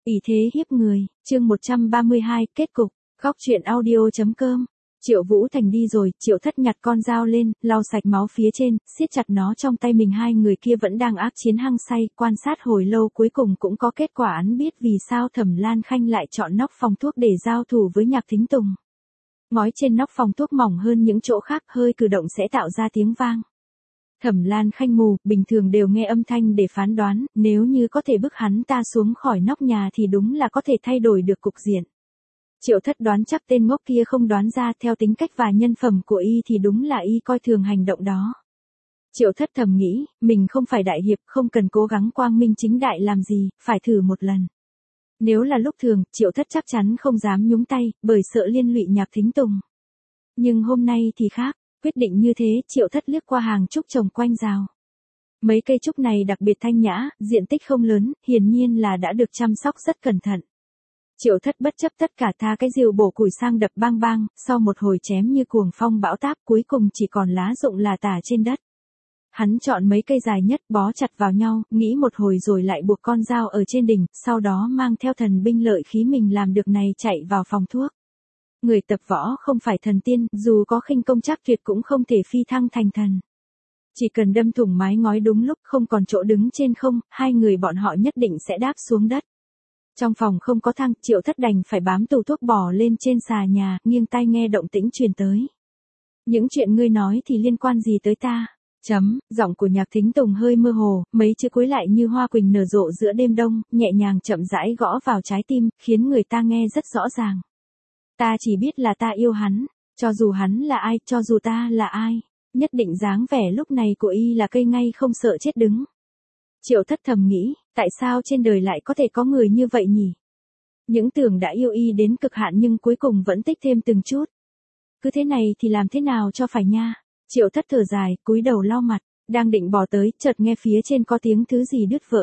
Ỷ thế hiếp người, chương 132, kết cục, góc truyện audio.com. Triệu Vũ Thành đi rồi, Triệu Thất nhặt con dao lên, lau sạch máu phía trên, siết chặt nó trong tay mình. Hai người kia vẫn đang ác chiến hăng say, quan sát hồi lâu cuối cùng cũng có kết quả. Hắn biết vì sao Thẩm Lan Khanh lại chọn nóc phòng thuốc để giao thủ với Nhạc Thính Tùng. Ngói trên nóc phòng thuốc mỏng hơn những chỗ khác, hơi cử động sẽ tạo ra tiếng vang. Thẩm Lan Khanh mù, bình thường đều nghe âm thanh để phán đoán, nếu như có thể bức hắn ta xuống khỏi nóc nhà thì đúng là có thể thay đổi được cục diện. Triệu Thất đoán chắc tên ngốc kia không đoán ra, theo tính cách và nhân phẩm của y thì đúng là y coi thường hành động đó. Triệu Thất thầm nghĩ, mình không phải đại hiệp, không cần cố gắng quang minh chính đại làm gì, phải thử một lần. Nếu là lúc thường, Triệu Thất chắc chắn không dám nhúng tay, bởi sợ liên lụy Nhạc Thính Tùng. Nhưng hôm nay thì khác. Quyết định như thế, Triệu Thất liếc qua hàng trúc trồng quanh rào. Mấy cây trúc này đặc biệt thanh nhã, diện tích không lớn, hiển nhiên là đã được chăm sóc rất cẩn thận. Triệu Thất bất chấp tất cả tha cái rìu bổ củi sang đập bang bang, sau một hồi chém như cuồng phong bão táp, cuối cùng chỉ còn lá rụng là tả trên đất. Hắn chọn mấy cây dài nhất, bó chặt vào nhau, nghĩ một hồi rồi lại buộc con dao ở trên đỉnh, sau đó mang theo thần binh lợi khí mình làm được này chạy vào phòng thuốc. Người tập võ không phải thần tiên, dù có khinh công chắc tuyệt cũng không thể phi thăng thành thần. Chỉ cần đâm thủng mái ngói đúng lúc, không còn chỗ đứng trên không, hai người bọn họ nhất định sẽ đáp xuống đất. Trong phòng không có thang, Triệu Thất đành phải bám tủ thuốc bò lên trên xà nhà, nghiêng tai nghe động tĩnh truyền tới. Những chuyện ngươi nói thì liên quan gì tới ta? Giọng của Nhạc Thính Tùng hơi mơ hồ, mấy chữ cuối lại như hoa quỳnh nở rộ giữa đêm đông, nhẹ nhàng chậm rãi gõ vào trái tim, khiến người ta nghe rất rõ ràng. Ta chỉ biết là ta yêu hắn, cho dù hắn là ai, cho dù ta là ai, nhất định dáng vẻ lúc này của y là cây ngay không sợ chết đứng. Triệu Thất thầm nghĩ, tại sao trên đời lại có thể có người như vậy nhỉ? Những tưởng đã yêu y đến cực hạn nhưng cuối cùng vẫn tích thêm từng chút. Cứ thế này thì làm thế nào cho phải nha? Triệu Thất thở dài, cúi đầu lau mặt, đang định bỏ tới, chợt nghe phía trên có tiếng thứ gì đứt vỡ.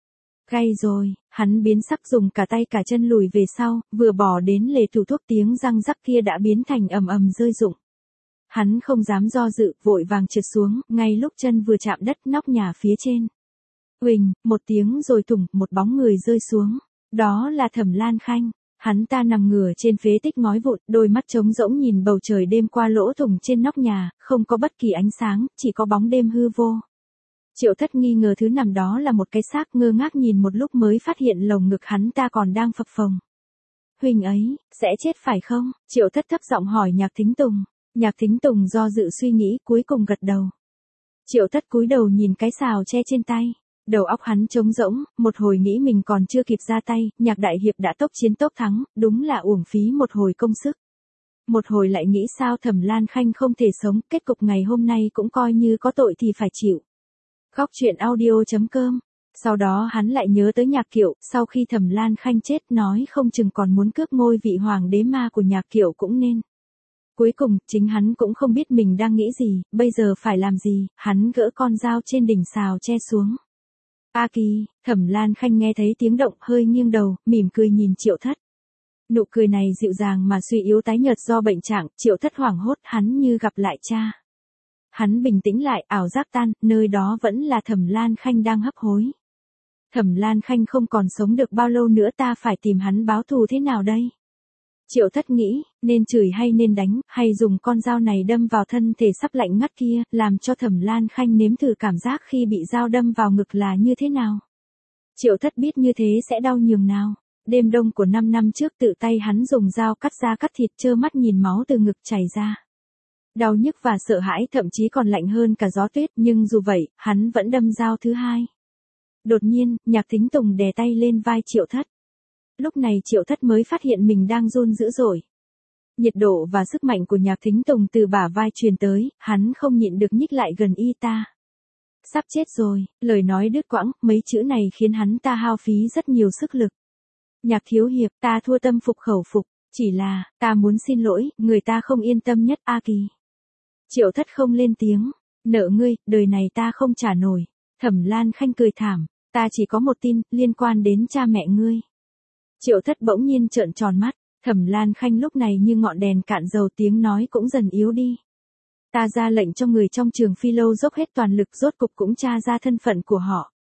Gay rồi, hắn biến sắc dùng cả tay cả chân lùi về sau, vừa bỏ đến lề tủ thuốc tiếng răng rắc kia đã biến thành ầm ầm rơi rụng. Hắn không dám do dự, vội vàng trượt xuống, ngay lúc chân vừa chạm đất nóc nhà phía trên. Huỳnh, một tiếng rồi thủng, một bóng người rơi xuống. Đó là Thẩm Lan Khanh. Hắn ta nằm ngửa trên phế tích ngói vụn, đôi mắt trống rỗng nhìn bầu trời đêm qua lỗ thủng trên nóc nhà, không có bất kỳ ánh sáng, chỉ có bóng đêm hư vô. Triệu Thất nghi ngờ thứ nằm đó là một cái xác, ngơ ngác nhìn một lúc mới phát hiện lồng ngực hắn ta còn đang phập phồng. Huỳnh ấy, sẽ chết phải không? Triệu Thất thấp giọng hỏi Nhạc Thính Tùng. Nhạc Thính Tùng do dự suy nghĩ, cuối cùng gật đầu. Triệu Thất cúi đầu nhìn cái xào tre trên tay. Đầu óc hắn trống rỗng, một hồi nghĩ mình còn chưa kịp ra tay, Nhạc đại hiệp đã tốc chiến tốc thắng, đúng là uổng phí một hồi công sức. Một hồi lại nghĩ sao Thẩm Lan Khanh không thể sống, kết cục ngày hôm nay cũng coi như có tội thì phải chịu. Góc truyện audio.com. Sau đó hắn lại nhớ tới Nhạc Kiệu, sau khi Thẩm Lan Khanh chết nói không chừng còn muốn cướp ngôi vị hoàng đế ma của Nhạc Kiệu cũng nên. Cuối cùng, chính hắn cũng không biết mình đang nghĩ gì, bây giờ phải làm gì, hắn gỡ con dao trên đỉnh xào che xuống. A Kỳ, Thẩm Lan Khanh nghe thấy tiếng động hơi nghiêng đầu, mỉm cười nhìn Triệu Thất. Nụ cười này dịu dàng mà suy yếu tái nhợt do bệnh trạng, Triệu Thất hoảng hốt, hắn như gặp lại cha. Hắn bình tĩnh lại, ảo giác tan, nơi đó vẫn là Thẩm Lan Khanh đang hấp hối. Thẩm Lan Khanh không còn sống được bao lâu nữa, ta phải tìm hắn báo thù thế nào đây? Triệu Thất nghĩ, nên chửi hay nên đánh, hay dùng con dao này đâm vào thân thể sắp lạnh ngắt kia, làm cho Thẩm Lan Khanh nếm thử cảm giác khi bị dao đâm vào ngực là như thế nào. Triệu Thất biết như thế sẽ đau nhường nào. Đêm đông của 5 năm trước tự tay hắn dùng dao cắt da cắt thịt, trơ mắt nhìn máu từ ngực chảy ra. Đau nhức và sợ hãi thậm chí còn lạnh hơn cả gió tuyết, nhưng dù vậy, hắn vẫn đâm dao thứ hai. Đột nhiên, Nhạc Thính Tùng đè tay lên vai Triệu Thất. Lúc này Triệu Thất mới phát hiện mình đang run dữ dội. Nhiệt độ và sức mạnh của Nhạc Thính Tùng từ bả vai truyền tới, hắn không nhịn được nhích lại gần y ta. Sắp chết rồi, lời nói đứt quãng, mấy chữ này khiến hắn ta hao phí rất nhiều sức lực. Nhạc thiếu hiệp, ta thua tâm phục khẩu phục, chỉ là, ta muốn xin lỗi, người ta không yên tâm nhất. A Kỳ. Triệu Thất không lên tiếng, nợ ngươi, đời này ta không trả nổi. Thẩm Lan Khanh cười thảm, ta chỉ có một tin, liên quan đến cha mẹ ngươi. Triệu Thất bỗng nhiên trợn tròn mắt, Thẩm Lan Khanh lúc này như ngọn đèn cạn dầu, tiếng nói cũng dần yếu đi. Ta ra lệnh cho người trong trường Phi Lâu dốc hết toàn lực, rốt cục cũng tra ra thân phận của họ.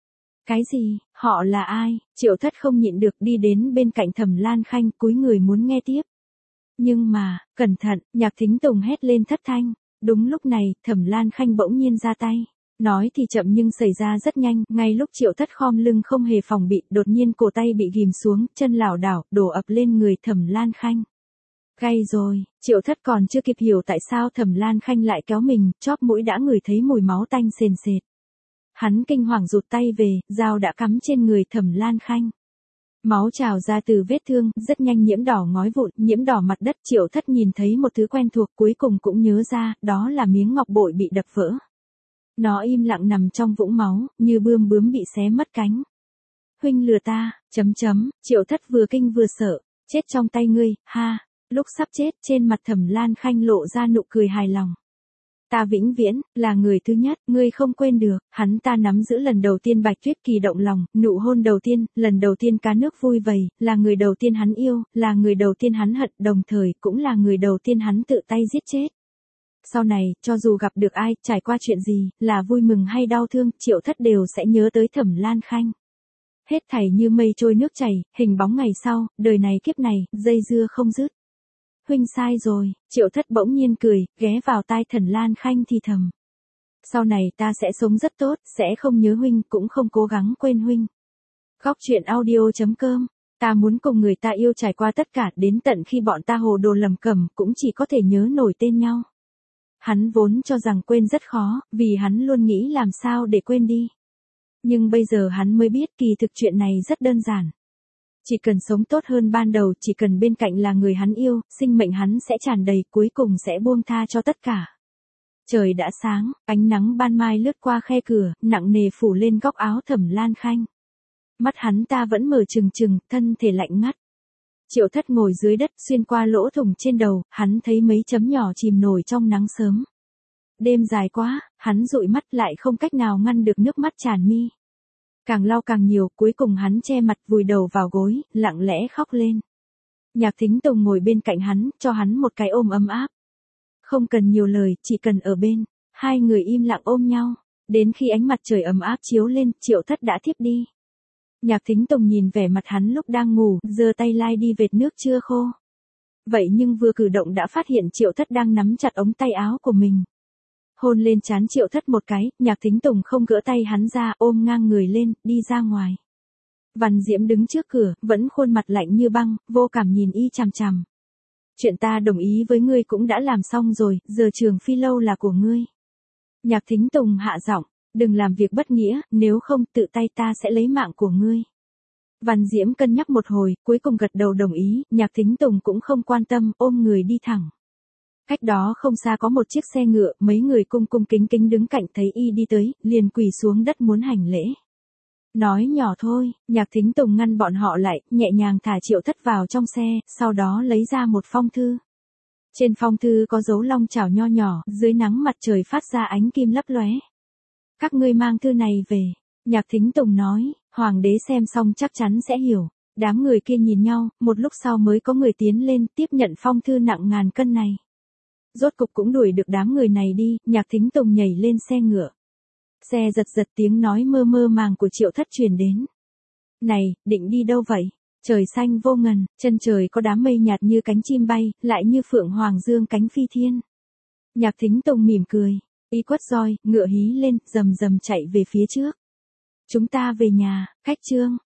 Cái gì, họ là ai? Triệu Thất không nhịn được đi đến bên cạnh Thẩm Lan Khanh cúi người muốn nghe tiếp. Nhưng mà, cẩn thận, Nhạc Thính Tùng hét lên thất thanh. Đúng lúc này, Thẩm Lan Khanh bỗng nhiên ra tay. Nói thì chậm nhưng xảy ra rất nhanh, ngay lúc Triệu Thất khom lưng không hề phòng bị, đột nhiên cổ tay bị ghìm xuống, chân lảo đảo, đổ ập lên người Thẩm Lan Khanh. Gay rồi, Triệu Thất còn chưa kịp hiểu tại sao Thẩm Lan Khanh lại kéo mình, chóp mũi đã ngửi thấy mùi máu tanh sền sệt. Hắn kinh hoàng rụt tay về, dao đã cắm trên người Thẩm Lan Khanh. Máu trào ra từ vết thương, rất nhanh nhiễm đỏ ngói vụn, nhiễm đỏ mặt đất. Triệu Thất nhìn thấy một thứ quen thuộc, cuối cùng cũng nhớ ra, đó là miếng ngọc bội bị đập vỡ. Nó im lặng nằm trong vũng máu, như bươm bướm bị xé mất cánh. Huynh lừa ta, Triệu Thất vừa kinh vừa sợ, chết trong tay ngươi, ha. Lúc sắp chết, trên mặt Thẩm Lan Khanh lộ ra nụ cười hài lòng. Ta vĩnh viễn, là người thứ nhất, ngươi không quên được, hắn ta nắm giữ lần đầu tiên Bạch Tuyết Kỳ động lòng, nụ hôn đầu tiên, lần đầu tiên cá nước vui vầy, là người đầu tiên hắn yêu, là người đầu tiên hắn hận, đồng thời cũng là người đầu tiên hắn tự tay giết chết. Sau này, cho dù gặp được ai, trải qua chuyện gì, là vui mừng hay đau thương, Triệu Thất đều sẽ nhớ tới Thẩm Lan Khanh. Hết thảy như mây trôi nước chảy, hình bóng ngày sau, đời này kiếp này, dây dưa không dứt. Huynh sai rồi, Triệu Thất bỗng nhiên cười, ghé vào tai Thẩm Lan Khanh thì thầm. Sau này ta sẽ sống rất tốt, sẽ không nhớ huynh, cũng không cố gắng quên huynh. Góc truyện audio.com, ta muốn cùng người ta yêu trải qua tất cả, đến tận khi bọn ta hồ đồ lầm cẩm, cũng chỉ có thể nhớ nổi tên nhau. Hắn vốn cho rằng quên rất khó, vì hắn luôn nghĩ làm sao để quên đi. Nhưng bây giờ hắn mới biết kỳ thực chuyện này rất đơn giản. Chỉ cần sống tốt hơn ban đầu, chỉ cần bên cạnh là người hắn yêu, sinh mệnh hắn sẽ tràn đầy, cuối cùng sẽ buông tha cho tất cả. Trời đã sáng, ánh nắng ban mai lướt qua khe cửa, nặng nề phủ lên góc áo Thẩm Lan Khanh. Mắt hắn ta vẫn mở trừng trừng, thân thể lạnh ngắt. Triệu Thất ngồi dưới đất, xuyên qua lỗ thủng trên đầu, hắn thấy mấy chấm nhỏ chìm nổi trong nắng sớm. Đêm dài quá, hắn dụi mắt lại không cách nào ngăn được nước mắt tràn mi. Càng lau càng nhiều, cuối cùng hắn che mặt vùi đầu vào gối, lặng lẽ khóc lên. Nhạc Thính Tùng ngồi bên cạnh hắn, cho hắn một cái ôm ấm áp. Không cần nhiều lời, chỉ cần ở bên. Hai người im lặng ôm nhau. Đến khi ánh mặt trời ấm áp chiếu lên, Triệu Thất đã thiếp đi. Nhạc Thính Tùng nhìn vẻ mặt hắn lúc đang ngủ, giơ tay lai đi vệt nước chưa khô. Vậy nhưng vừa cử động đã phát hiện Triệu Thất đang nắm chặt ống tay áo của mình. Hôn lên trán Triệu Thất một cái, Nhạc Thính Tùng không gỡ tay hắn ra, ôm ngang người lên, đi ra ngoài. Văn Diễm đứng trước cửa, vẫn khuôn mặt lạnh như băng, vô cảm nhìn y chằm chằm. Chuyện ta đồng ý với ngươi cũng đã làm xong rồi, giờ Trường Phi lâu là của ngươi. Nhạc Thính Tùng hạ giọng, đừng làm việc bất nghĩa, nếu không tự tay ta sẽ lấy mạng của ngươi. Văn Diễm cân nhắc một hồi, cuối cùng gật đầu đồng ý, Nhạc Thính Tùng cũng không quan tâm, ôm người đi thẳng. Cách đó không xa có một chiếc xe ngựa, mấy người cung cung kính kính đứng cạnh thấy y đi tới, liền quỳ xuống đất muốn hành lễ. Nói nhỏ thôi, Nhạc Thính Tùng ngăn bọn họ lại, nhẹ nhàng thả Triệu Thất vào trong xe, sau đó lấy ra một phong thư. Trên phong thư có dấu long chảo nho nhỏ, dưới nắng mặt trời phát ra ánh kim lấp lóe. Các ngươi mang thư này về, Nhạc Thính Tùng nói, hoàng đế xem xong chắc chắn sẽ hiểu. Đám người kia nhìn nhau, một lúc sau mới có người tiến lên tiếp nhận phong thư nặng ngàn cân này. Rốt cục cũng đuổi được đám người này đi, Nhạc Thính Tùng nhảy lên xe ngựa. Xe giật giật, tiếng nói mơ mơ màng của Triệu Thất truyền đến. Này, định đi đâu vậy? Trời xanh vô ngần, chân trời có đám mây nhạt như cánh chim bay, lại như phượng hoàng dương cánh phi thiên. Nhạc Thính Tùng mỉm cười, y quất roi, ngựa hí lên, rầm rầm chạy về phía trước. Chúng ta về nhà, cách chương.